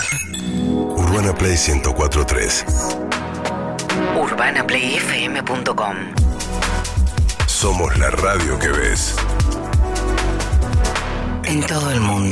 Urbana Play 104.3. UrbanaPlayFM.com. Somos la radio que ves. En todo el mundo.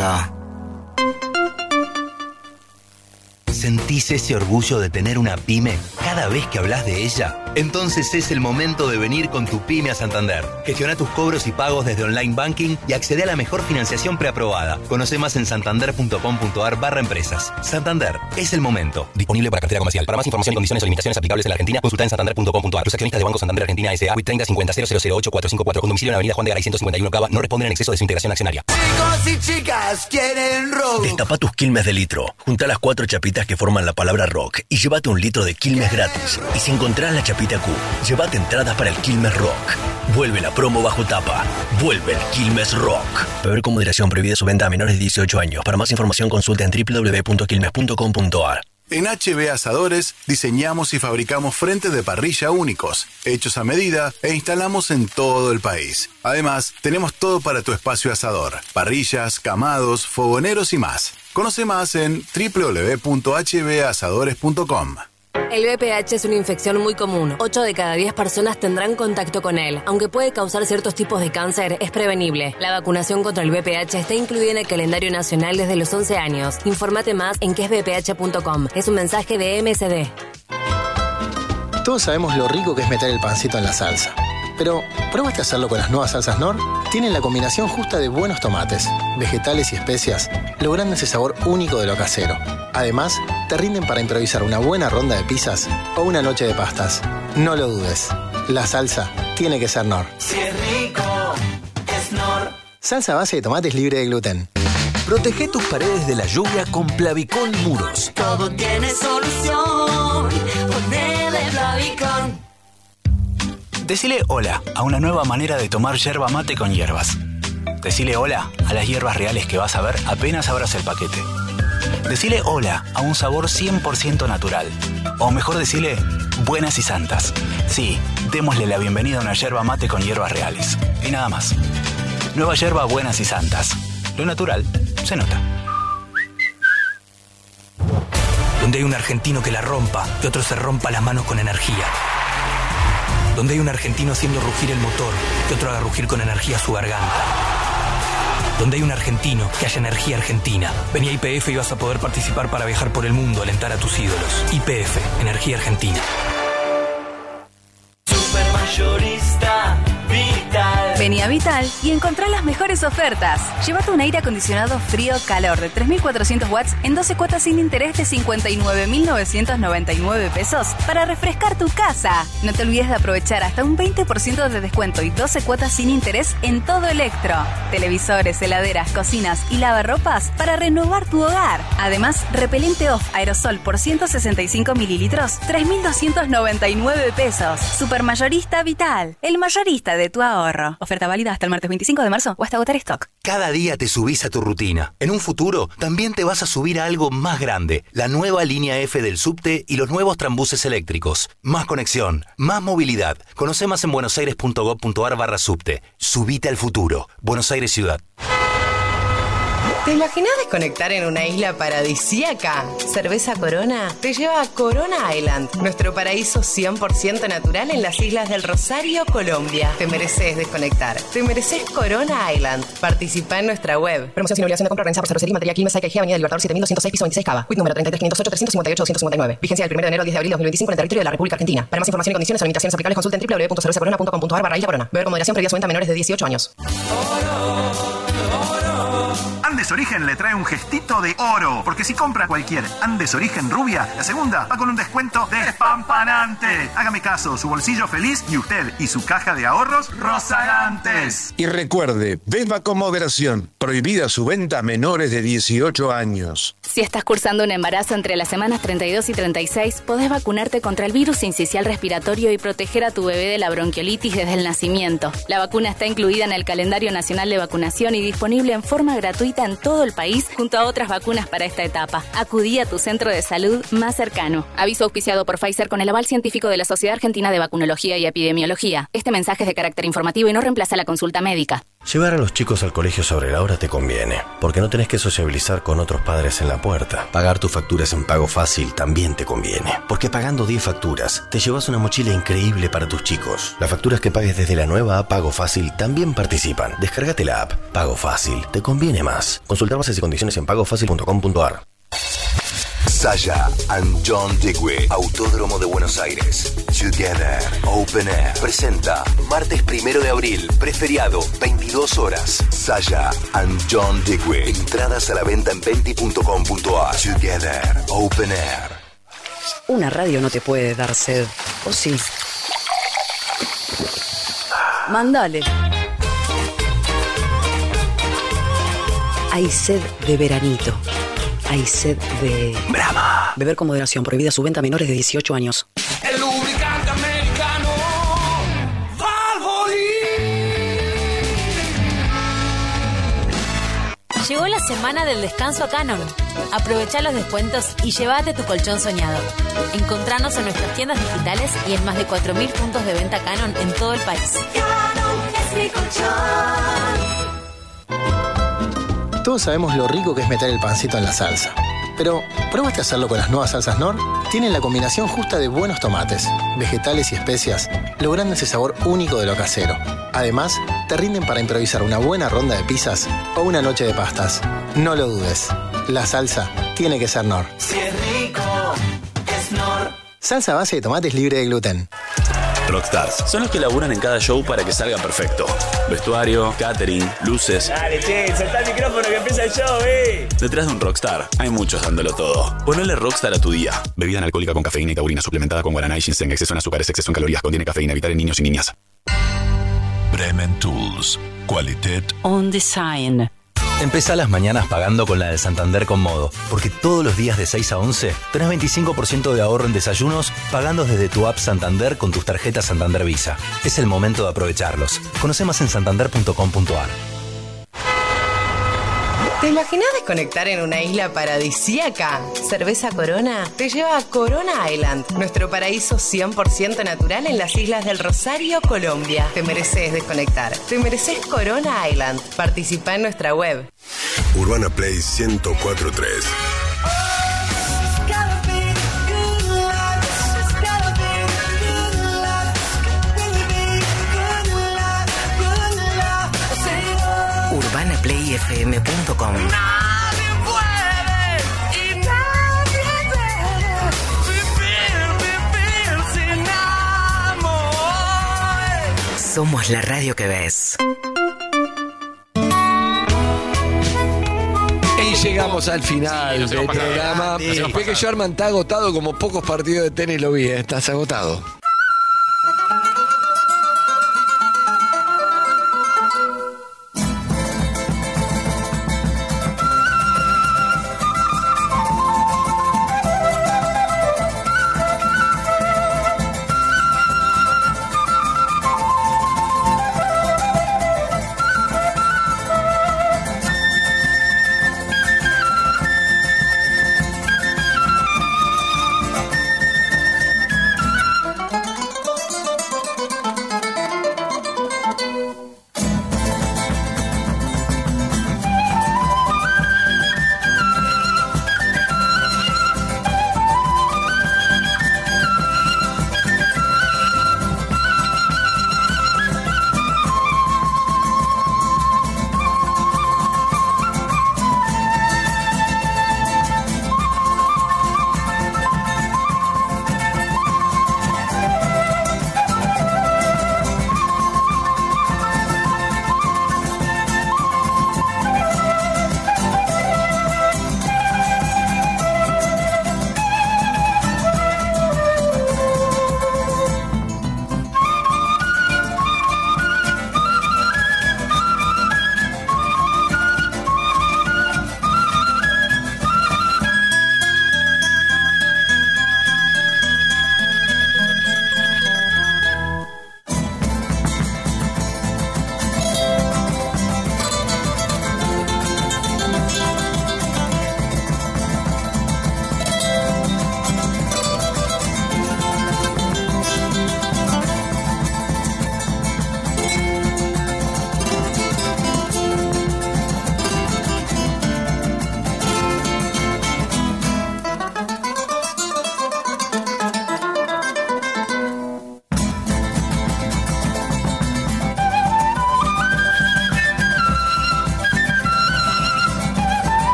¿Sentís ese orgullo de tener una pyme cada vez que hablas de ella? Entonces es el momento de venir con tu pyme a Santander. Gestiona tus cobros y pagos desde online banking y accede a la mejor financiación preaprobada. Conoce más en santander.com.ar/empresas. Santander, es el momento. Disponible para cartera comercial. Para más información y condiciones o limitaciones aplicables en la Argentina, consulta en santander.com.ar. Los accionistas de Banco Santander Argentina S.A. 30 50 0008454 con domicilio en Avenida Juan de Garay 151 Cava no responden en exceso de su integración accionaria. Chicos y chicas quieren rock. Destapa tus Quilmes de litro. Junta las 4 chapitas que forman la palabra rock y llévate un litro de Quilmes gratis. Y si encontrás la chapita Q, llévate entradas para el Quilmes Rock. Vuelve la promo bajo tapa. Vuelve el Quilmes Rock. Beber con moderación, prohibida su venta a menores de 18 años. Para más información consulta en www.quilmes.com.ar. En HB Asadores diseñamos y fabricamos frentes de parrilla únicos, hechos a medida e instalamos en todo el país. Además, tenemos todo para tu espacio asador: parrillas, camados, fogoneros y más. Conoce más en www.hbasadores.com. El VPH es una infección muy común. 8 de cada 10 personas tendrán contacto con él. Aunque puede causar ciertos tipos de cáncer, es prevenible. La vacunación contra el VPH está incluida en el calendario nacional desde los 11 años. Infórmate más en quesvph.com. Es un mensaje de MSD. Todos sabemos lo rico que es meter el pancito en la salsa. Pero, ¿probaste hacerlo con las nuevas salsas Knorr? Tienen la combinación justa de buenos tomates, vegetales y especias, logrando ese sabor único de lo casero. Además, te rinden para improvisar una buena ronda de pizzas o una noche de pastas. No lo dudes, la salsa tiene que ser Knorr. Si es rico, es Knorr. Salsa a base de tomates libre de gluten. Protege tus paredes de la lluvia con Plavicón Muros. Todo tiene solución. Ponele Plavicón. Decile hola a una nueva manera de tomar yerba mate con hierbas. Decile hola a las hierbas reales que vas a ver apenas abras el paquete. Decile hola a un sabor 100% natural. O mejor decile buenas y santas. Sí, démosle la bienvenida a una yerba mate con hierbas reales. Y nada más. Nueva yerba buenas y santas. Lo natural se nota. Donde hay un argentino que la rompa y otro se rompa las manos con energía. Donde hay un argentino haciendo rugir el motor y otro haga rugir con energía su garganta. Donde hay un argentino, que haya energía argentina. Vení a YPF y vas a poder participar para viajar por el mundo, alentar a tus ídolos. YPF, energía argentina. Supermayorista Vital. Vení a Vital y encontrá las mejores ofertas. Llévate un aire acondicionado frío-calor de 3.400 watts en 12 cuotas sin interés de 59.999 pesos para refrescar tu casa. No te olvides de aprovechar hasta un 20% de descuento y 12 cuotas sin interés en todo Electro. Televisores, heladeras, cocinas y lavarropas para renovar tu hogar. Además, repelente off aerosol por 165 mililitros, 3.299 pesos. Supermayorista Vital, el mayorista de tu ahorro. Oferta válida hasta el martes 25 de marzo o hasta agotar stock. Cada día te subís a tu rutina. En un futuro también te vas a subir a algo más grande. La nueva línea F del subte y los nuevos tranbuses eléctricos. Más conexión, más movilidad. Conoce más en buenosaires.gov.ar/subte. Subite al futuro. Buenos Aires Ciudad. ¿Te imaginas desconectar en una isla paradisíaca? Cerveza Corona te lleva a Corona Island, nuestro paraíso 100% natural en las islas del Rosario, Colombia. Te mereces desconectar. Te mereces Corona Island. Participa en nuestra web. Promoción sin obligación de compra organizada por Cervecería Materia Quilmes, IKG, Avenida del Libertador 7206, piso 26 Cava. Quit número 33.508.358.259. Vigencia del 1 de enero al 10 de abril de 2025 en el territorio de la República Argentina. Para más información y condiciones o limitaciones aplicables consulta en www.cervezacorona.com.ar/isla Corona. Beber con moderación, previa su venta a menores de 18 años. Andes Origen le trae un gestito de oro, porque si compra cualquier Andes Origen rubia, la segunda va con un descuento despampanante. Hágame caso, su bolsillo feliz y usted y su caja de ahorros rozagantes. Y recuerde, beba con moderación. Prohibida su venta a menores de 18 años. Si estás cursando un embarazo entre las semanas 32 y 36, podés vacunarte contra el virus sincicial respiratorio y proteger a tu bebé de la bronquiolitis desde el nacimiento. La vacuna está incluida en el calendario nacional de vacunación y disponible en forma gratuita en todo el país junto a otras vacunas para esta etapa. Acudí a tu centro de salud más cercano. Aviso auspiciado por Pfizer con el aval científico de la Sociedad Argentina de Vacunología y Epidemiología. Este mensaje es de carácter informativo y no reemplaza la consulta médica. Llevar a los chicos al colegio sobre la hora te conviene, porque no tenés que sociabilizar con otros padres en la puerta. Pagar tus facturas en Pago Fácil también te conviene, porque pagando 10 facturas te llevas una mochila increíble para tus chicos. Las facturas que pagues desde la nueva app Pago Fácil también participan. Descárgate la app. Pago Fácil, te conviene más. Consultar bases y condiciones en pagofacil.com.ar. Saya and John Digwe, Autódromo de Buenos Aires. Together, Open Air. Presenta, martes 1 de abril, preferiado, 22 horas. Saya and John Digwe. Entradas a la venta en venti.com.ar. Together, Open Air. Una radio no te puede dar sed, ¿o sí? Mándale. Hay sed de veranito. Hay sed de... Brahma. Beber con moderación. Prohibida su venta a menores de 18 años. El lubricante americano Valvoline. Llegó la semana del descanso a Canon. Aprovecha los descuentos y llévate tu colchón soñado. Encontranos en nuestras tiendas digitales y en más de 4.000 puntos de venta Canon en todo el país. Canon es mi colchón. Todos sabemos lo rico que es meter el pancito en la salsa. Pero, ¿probaste hacerlo con las nuevas salsas Knorr? Tienen la combinación justa de buenos tomates, vegetales y especias, logrando ese sabor único de lo casero. Además, te rinden para improvisar una buena ronda de pizzas o una noche de pastas. No lo dudes, la salsa tiene que ser Knorr. Si es rico, es Knorr. Salsa a base de tomates libre de gluten. Rockstars son los que laburan en cada show para que salga perfecto. Vestuario, catering, luces. Dale, che, soltá el micrófono que empieza el show, Detrás de un rockstar hay muchos dándolo todo. Ponele rockstar a tu día. Bebida analcohólica con cafeína y taurina suplementada con guaraná y ginseng. Exceso en azúcares, exceso en calorías. Contiene cafeína. Evitar en niños y niñas. Bremen Tools. Qualitat On Design. Empezá las mañanas pagando con la de Santander con Modo, porque todos los días de 6 a 11 tenés 25% de ahorro en desayunos pagando desde tu app Santander con tus tarjetas Santander Visa. Es el momento de aprovecharlos. Conoce más en santander.com.ar. ¿Te imaginas desconectar en una isla paradisíaca? Cerveza Corona te lleva a Corona Island, nuestro paraíso 100% natural en las islas del Rosario, Colombia. Te mereces desconectar. Te mereces Corona Island. Participa en nuestra web. Urbana Play 104.3. UrbanaPlayFM.com. Somos la radio que ves. Y llegamos al final del programa. Peque Sherman está agotado como pocos partidos de tenis lo vi, estás agotado.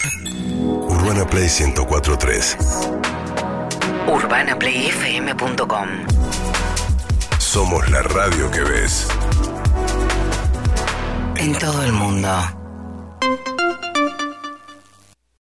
Urbana Play 104.3. UrbanaPlayFM.com. Somos la radio que ves. En todo el mundo.